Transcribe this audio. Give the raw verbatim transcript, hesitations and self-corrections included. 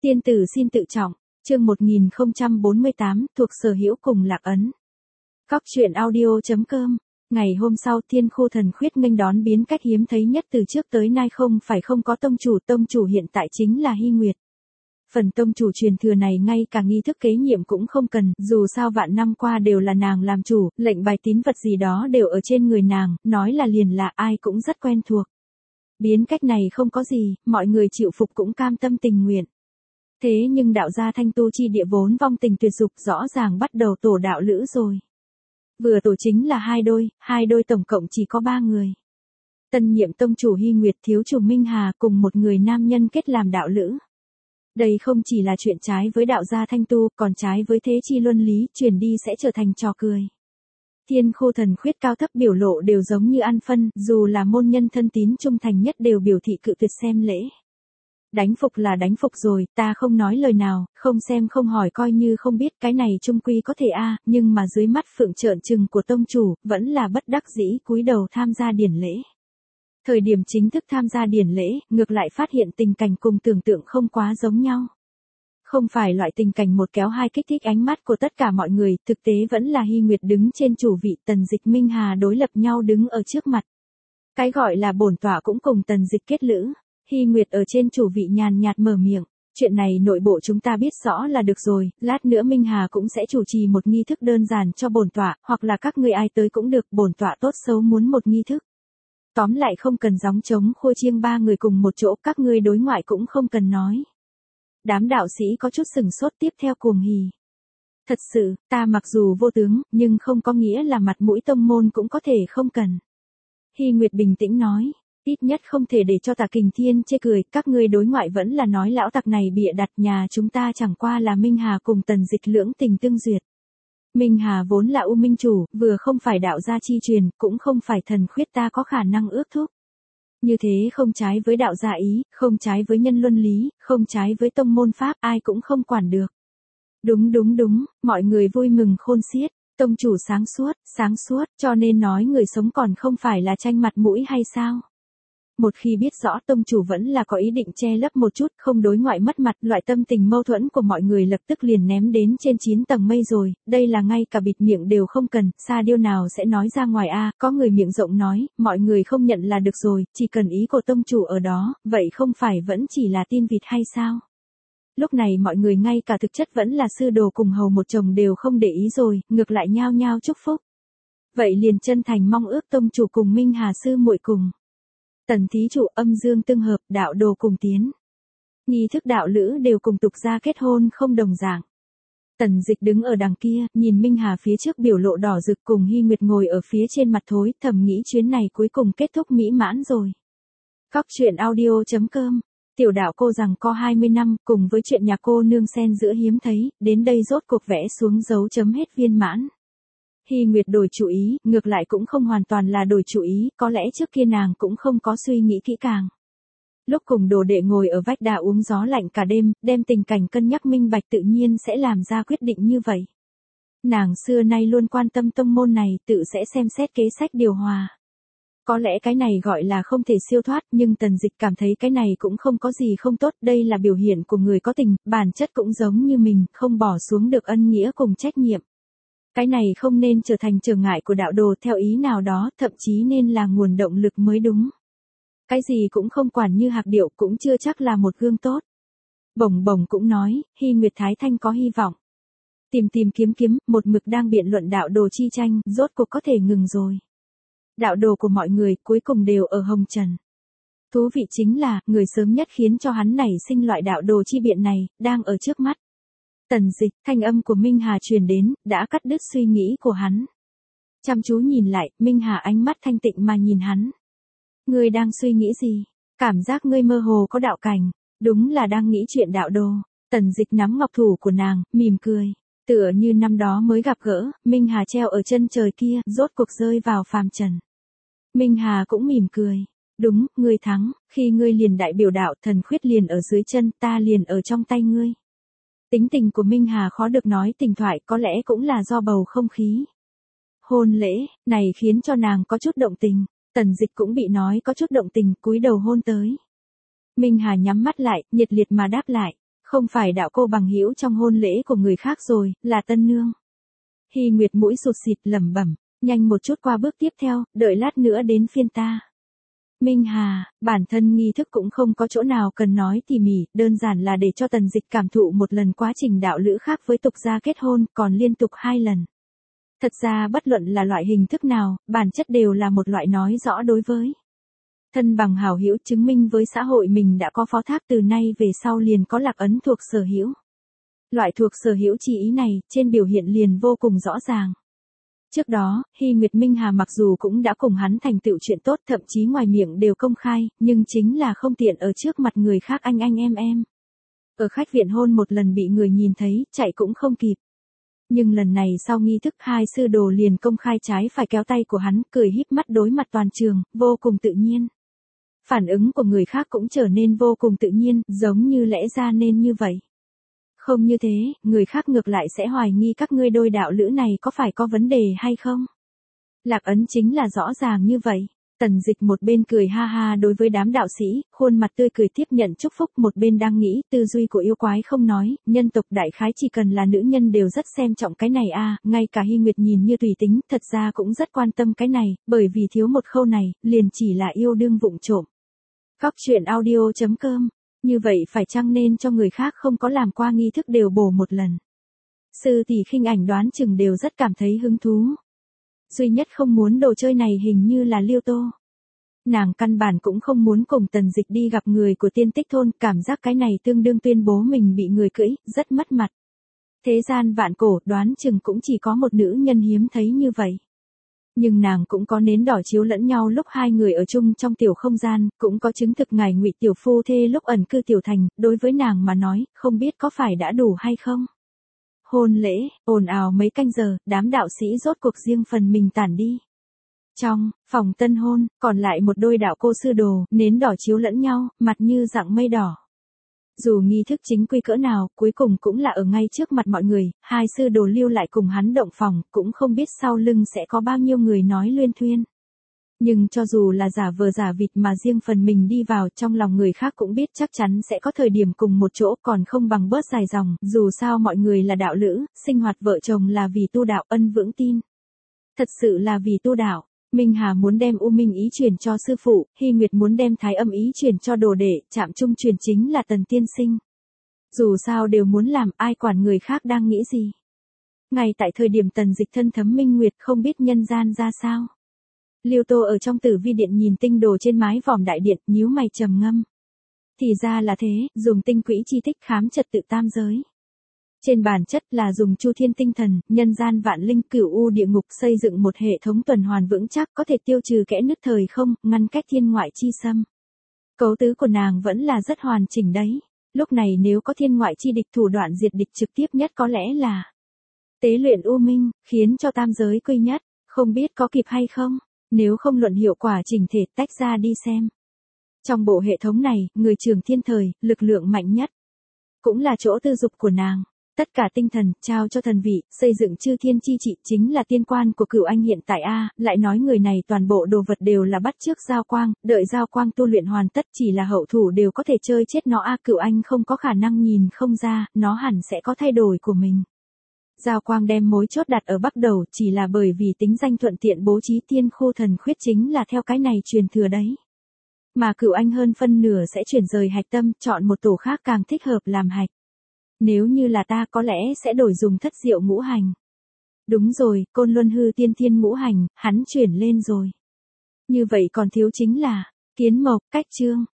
Tiên tử xin tự trọng, chương một nghìn không trăm bốn mươi tám, thuộc sở hữu cùng Lạc Ấn. Góc truyện audio.com. Ngày hôm sau, Thiên Khu Thần Khuyết nghênh đón biến cách hiếm thấy nhất từ trước tới nay, không phải không có tông chủ, tông chủ hiện tại chính là Hy Nguyệt. Phần tông chủ truyền thừa này ngay cả nghi thức kế nhiệm cũng không cần, dù sao vạn năm qua đều là nàng làm chủ, lệnh bài tín vật gì đó đều ở trên người nàng, nói là liền là ai cũng rất quen thuộc. Biến cách này không có gì, mọi người chịu phục cũng cam tâm tình nguyện. Thế nhưng đạo gia Thanh Tu chi địa vốn vong tình tuyệt dục, rõ ràng bắt đầu tổ đạo lữ rồi. Vừa tổ chính là hai đôi, hai đôi tổng cộng chỉ có ba người. Tân nhiệm tông chủ Hy Nguyệt, thiếu chủ Minh Hà cùng một người nam nhân kết làm đạo lữ. Đây không chỉ là chuyện trái với đạo gia Thanh Tu, còn trái với thế chi luân lý, truyền đi sẽ trở thành trò cười. Thiên Khu Thần Khuyết cao thấp biểu lộ đều giống như ăn phân, dù là môn nhân thân tín trung thành nhất đều biểu thị cự tuyệt xem lễ. Đánh phục là đánh phục rồi, ta không nói lời nào, không xem không hỏi coi như không biết, cái này trung quy có thể a, nhưng mà dưới mắt phượng trợn trừng của tông chủ, vẫn là bất đắc dĩ cúi đầu tham gia điển lễ. Thời điểm chính thức tham gia điển lễ, ngược lại phát hiện tình cảnh cùng tưởng tượng không quá giống nhau. Không phải loại tình cảnh một kéo hai kích thích ánh mắt của tất cả mọi người, thực tế vẫn là Hy Nguyệt đứng trên chủ vị, Tần Dịch Minh Hà đối lập nhau đứng ở trước mặt. Cái gọi là bổn tọa cũng cùng Tần Dịch kết lữ. Hy Nguyệt ở trên chủ vị nhàn nhạt mở miệng, chuyện này nội bộ chúng ta biết rõ là được rồi, lát nữa Minh Hà cũng sẽ chủ trì một nghi thức đơn giản cho bổn tọa, hoặc là các ngươi ai tới cũng được, bổn tọa tốt xấu muốn một nghi thức. Tóm lại không cần gióng trống khua chiêng ba người cùng một chỗ, các ngươi đối ngoại cũng không cần nói. Đám đạo sĩ có chút sừng sốt, tiếp theo cuồng hỉ. Thật sự, ta mặc dù vô tướng, nhưng không có nghĩa là mặt mũi tông môn cũng có thể không cần. Hy Nguyệt bình tĩnh nói. Ít nhất không thể để cho Tả Kình Thiên chê cười, các ngươi đối ngoại vẫn là nói lão tặc này bịa đặt, nhà chúng ta chẳng qua là Minh Hà cùng Tần Dịch lưỡng tình tương duyệt. Minh Hà vốn là U Minh chủ, vừa không phải đạo gia chi truyền, cũng không phải thần khuyết ta có khả năng ước thúc. Như thế không trái với đạo gia ý, không trái với nhân luân lý, không trái với tông môn pháp, ai cũng không quản được. Đúng đúng đúng, mọi người vui mừng khôn xiết. Tông chủ sáng suốt, sáng suốt, cho nên nói người sống còn không phải là tranh mặt mũi hay sao? Một khi biết rõ tông chủ vẫn là có ý định che lấp một chút, không đối ngoại mất mặt, loại tâm tình mâu thuẫn của mọi người lập tức liền ném đến trên chín tầng mây rồi, đây là ngay cả bịt miệng đều không cần, Sa Điêu nào sẽ nói ra ngoài a, có người miệng rộng nói, mọi người không nhận là được rồi, chỉ cần ý của tông chủ ở đó, vậy không phải vẫn chỉ là tin vịt hay sao? Lúc này mọi người ngay cả thực chất vẫn là sư đồ cùng hầu một chồng đều không để ý rồi, ngược lại nhao nhao chúc phúc. Vậy liền chân thành mong ước tông chủ cùng Minh Hà sư muội cùng. Tần thí chủ âm dương tương hợp, đạo đồ cùng tiến. Nghi thức đạo lữ đều cùng tục gia kết hôn không đồng dạng. Tần Dịch đứng ở đằng kia, nhìn Minh Hà phía trước biểu lộ đỏ rực cùng Hy Nguyệt ngồi ở phía trên mặt thối, thầm nghĩ chuyến này cuối cùng kết thúc mỹ mãn rồi. Góc truyện audio.com. Tiểu đạo cô rằng có hai mươi năm, cùng với chuyện nhà cô nương xen giữa hiếm thấy, đến đây rốt cuộc vẽ xuống dấu chấm hết viên mãn. Hy Nguyệt đổi chủ ý, ngược lại cũng không hoàn toàn là đổi chủ ý, có lẽ trước kia nàng cũng không có suy nghĩ kỹ càng. Lúc cùng đồ đệ ngồi ở vách đá uống gió lạnh cả đêm, đem tình cảnh cân nhắc minh bạch tự nhiên sẽ làm ra quyết định như vậy. Nàng xưa nay luôn quan tâm tông môn này, tự sẽ xem xét kế sách điều hòa. Có lẽ cái này gọi là không thể siêu thoát, nhưng Tần Dịch cảm thấy cái này cũng không có gì không tốt, đây là biểu hiện của người có tình, bản chất cũng giống như mình, không bỏ xuống được ân nghĩa cùng trách nhiệm. Cái này không nên trở thành trở ngại của đạo đồ theo ý nào đó, thậm chí nên là nguồn động lực mới đúng. Cái gì cũng không quản như hạc điệu cũng chưa chắc là một gương tốt. Bổng Bổng cũng nói, Hy Nguyệt Thái Thanh có hy vọng. Tìm tìm kiếm kiếm, một mực đang biện luận đạo đồ chi tranh, rốt cuộc có thể ngừng rồi. Đạo đồ của mọi người cuối cùng đều ở hồng trần. Thú vị chính là, người sớm nhất khiến cho hắn nảy sinh loại đạo đồ chi biện này, đang ở trước mắt. Tần Dịch, thanh âm của Minh Hà truyền đến, đã cắt đứt suy nghĩ của hắn. Chăm chú nhìn lại, Minh Hà ánh mắt thanh tịnh mà nhìn hắn. Ngươi đang suy nghĩ gì? Cảm giác ngươi mơ hồ có đạo cảnh, đúng là đang nghĩ chuyện đạo đồ. Tần Dịch nắm ngọc thủ của nàng, mỉm cười. Tựa như năm đó mới gặp gỡ, Minh Hà treo ở chân trời kia, rốt cuộc rơi vào phàm trần. Minh Hà cũng mỉm cười. Đúng, ngươi thắng, khi ngươi liền đại biểu đạo, thần khuyết liền ở dưới chân, ta liền ở trong tay ngươi. Tính tình của Minh Hà khó được nói tình thoại, có lẽ cũng là do bầu không khí. Hôn lễ, này khiến cho nàng có chút động tình, Tần Dịch cũng bị nói có chút động tình, cúi đầu hôn tới. Minh Hà nhắm mắt lại, nhiệt liệt mà đáp lại, Không phải đạo cô bằng hữu trong hôn lễ của người khác rồi, là tân nương. Hy Nguyệt mũi sụt xịt lẩm bẩm, nhanh một chút qua bước tiếp theo, đợi lát nữa đến phiên ta. Minh Hà, bản thân nghi thức cũng không có chỗ nào cần nói tỉ mỉ, đơn giản là để cho Tần Dịch cảm thụ một lần quá trình đạo lữ khác với tục gia kết hôn, còn liên tục hai lần. Thật ra bất luận là loại hình thức nào, bản chất đều là một loại nói rõ đối với thân bằng hảo hữu, chứng minh với xã hội mình đã có phó thác, từ nay về sau liền có lạc ấn thuộc sở hữu. Loại thuộc sở hữu chỉ ý này, trên biểu hiện liền vô cùng rõ ràng. Trước đó, Hy Nguyệt Minh Hà mặc dù cũng đã cùng hắn thành tựu chuyện tốt, thậm chí ngoài miệng đều công khai, nhưng chính là không tiện ở trước mặt người khác anh anh em em. Ở khách viện hôn một lần bị người nhìn thấy, chạy cũng không kịp. Nhưng lần này sau nghi thức, hai sư đồ liền công khai trái phải kéo tay của hắn, cười híp mắt đối mặt toàn trường, vô cùng tự nhiên. Phản ứng của người khác cũng trở nên vô cùng tự nhiên, giống như lẽ ra nên như vậy. Không như thế, người khác ngược lại sẽ hoài nghi các ngươi đôi đạo lữ này có phải có vấn đề hay không. Lạc ấn chính là rõ ràng như vậy. Tần Dịch một bên cười ha ha đối với đám đạo sĩ, khuôn mặt tươi cười tiếp nhận chúc phúc, một bên đang nghĩ, tư duy của yêu quái không nói, nhân tộc đại khái chỉ cần là nữ nhân đều rất xem trọng cái này a, ngay cả Hy Nguyệt nhìn như tùy tính, thật ra cũng rất quan tâm cái này, bởi vì thiếu một khâu này, liền chỉ là yêu đương vụng trộm. Cóc truyện audio chấm com. Như vậy phải chăng nên cho người khác không có làm qua nghi thức đều bổ một lần. Sư tỷ Khinh Ảnh đoán chừng đều rất cảm thấy hứng thú. Duy nhất không muốn đồ chơi này hình như là Liêu Tô. Nàng căn bản cũng không muốn cùng Tần Dịch đi gặp người của Tiên Tích thôn, cảm giác cái này tương đương tuyên bố mình bị người cưỡi, rất mất mặt. Thế gian vạn cổ, đoán chừng cũng chỉ có một nữ nhân hiếm thấy như vậy. Nhưng nàng cũng có nến đỏ chiếu lẫn nhau lúc hai người ở chung trong tiểu không gian, cũng có chứng thực ngài Ngụy tiểu phu thê lúc ẩn cư tiểu thành, đối với nàng mà nói, không biết có phải đã đủ hay không. Hôn lễ, ồn ào mấy canh giờ, đám đạo sĩ rốt cuộc riêng phần mình tản đi. Trong phòng tân hôn, còn lại một đôi đạo cô sư đồ, nến đỏ chiếu lẫn nhau, mặt như dạng mây đỏ. Dù nghi thức chính quy cỡ nào, cuối cùng cũng là ở ngay trước mặt mọi người, hai sư đồ lưu lại cùng hắn động phòng, cũng không biết sau lưng sẽ có bao nhiêu người nói luyên thuyên. Nhưng cho dù là giả vờ giả vịt mà riêng phần mình đi vào, trong lòng người khác cũng biết chắc chắn sẽ có thời điểm cùng một chỗ, còn không bằng bớt dài dòng, dù sao mọi người là đạo lữ, sinh hoạt vợ chồng là vì tu đạo, ân vững tin. Thật sự là vì tu đạo. Minh Hà muốn đem U Minh ý truyền cho sư phụ, Hy Nguyệt muốn đem Thái Âm ý truyền cho đồ đệ, Trạm Trung truyền chính là Tần tiên sinh. Dù sao đều muốn làm, ai quản người khác đang nghĩ gì. Ngay tại thời điểm Tần Dịch thân thấm minh nguyệt, không biết nhân gian ra sao. Liêu Tô ở trong tử vi điện nhìn tinh đồ trên mái vòm đại điện, nhíu mày trầm ngâm. Thì ra là thế, dùng tinh quỹ chi tích khám trật tự tam giới. Trên bản chất là dùng chu thiên tinh thần, nhân gian vạn linh, cửu u địa ngục xây dựng một hệ thống tuần hoàn vững chắc, có thể tiêu trừ kẽ nứt thời không, ngăn cách thiên ngoại chi xâm. Cấu tứ của nàng vẫn là rất hoàn chỉnh đấy. Lúc này nếu có thiên ngoại chi địch, thủ đoạn diệt địch trực tiếp nhất có lẽ là tế luyện U Minh, khiến cho tam giới quy nhất. Không biết có kịp hay không, nếu không luận hiệu quả chỉnh thể, tách ra đi xem. Trong bộ hệ thống này, người trưởng thiên thời, lực lượng mạnh nhất, cũng là chỗ tư dục của nàng. Tất cả tinh thần, trao cho thần vị, xây dựng chư thiên chi trị, chính là tiên quan của Cửu Anh hiện tại a, lại nói người này toàn bộ đồ vật đều là bắt chước giao quang, đợi giao quang tu luyện hoàn tất, chỉ là hậu thủ đều có thể chơi chết nó a, Cửu Anh không có khả năng nhìn không ra, nó hẳn sẽ có thay đổi của mình. Giao quang đem mối chốt đặt ở bắc đầu, chỉ là bởi vì tính danh thuận tiện bố trí, tiên khu thần khuyết chính là theo cái này truyền thừa đấy. Mà Cửu Anh hơn phân nửa sẽ chuyển rời hạch tâm, chọn một tổ khác càng thích hợp làm hạch. Nếu như là ta có lẽ sẽ đổi dùng thất diệu ngũ hành. Đúng rồi, Côn Luân hư tiên thiên ngũ hành, hắn chuyển lên rồi. Như vậy còn thiếu chính là kiến mộc, cách chương.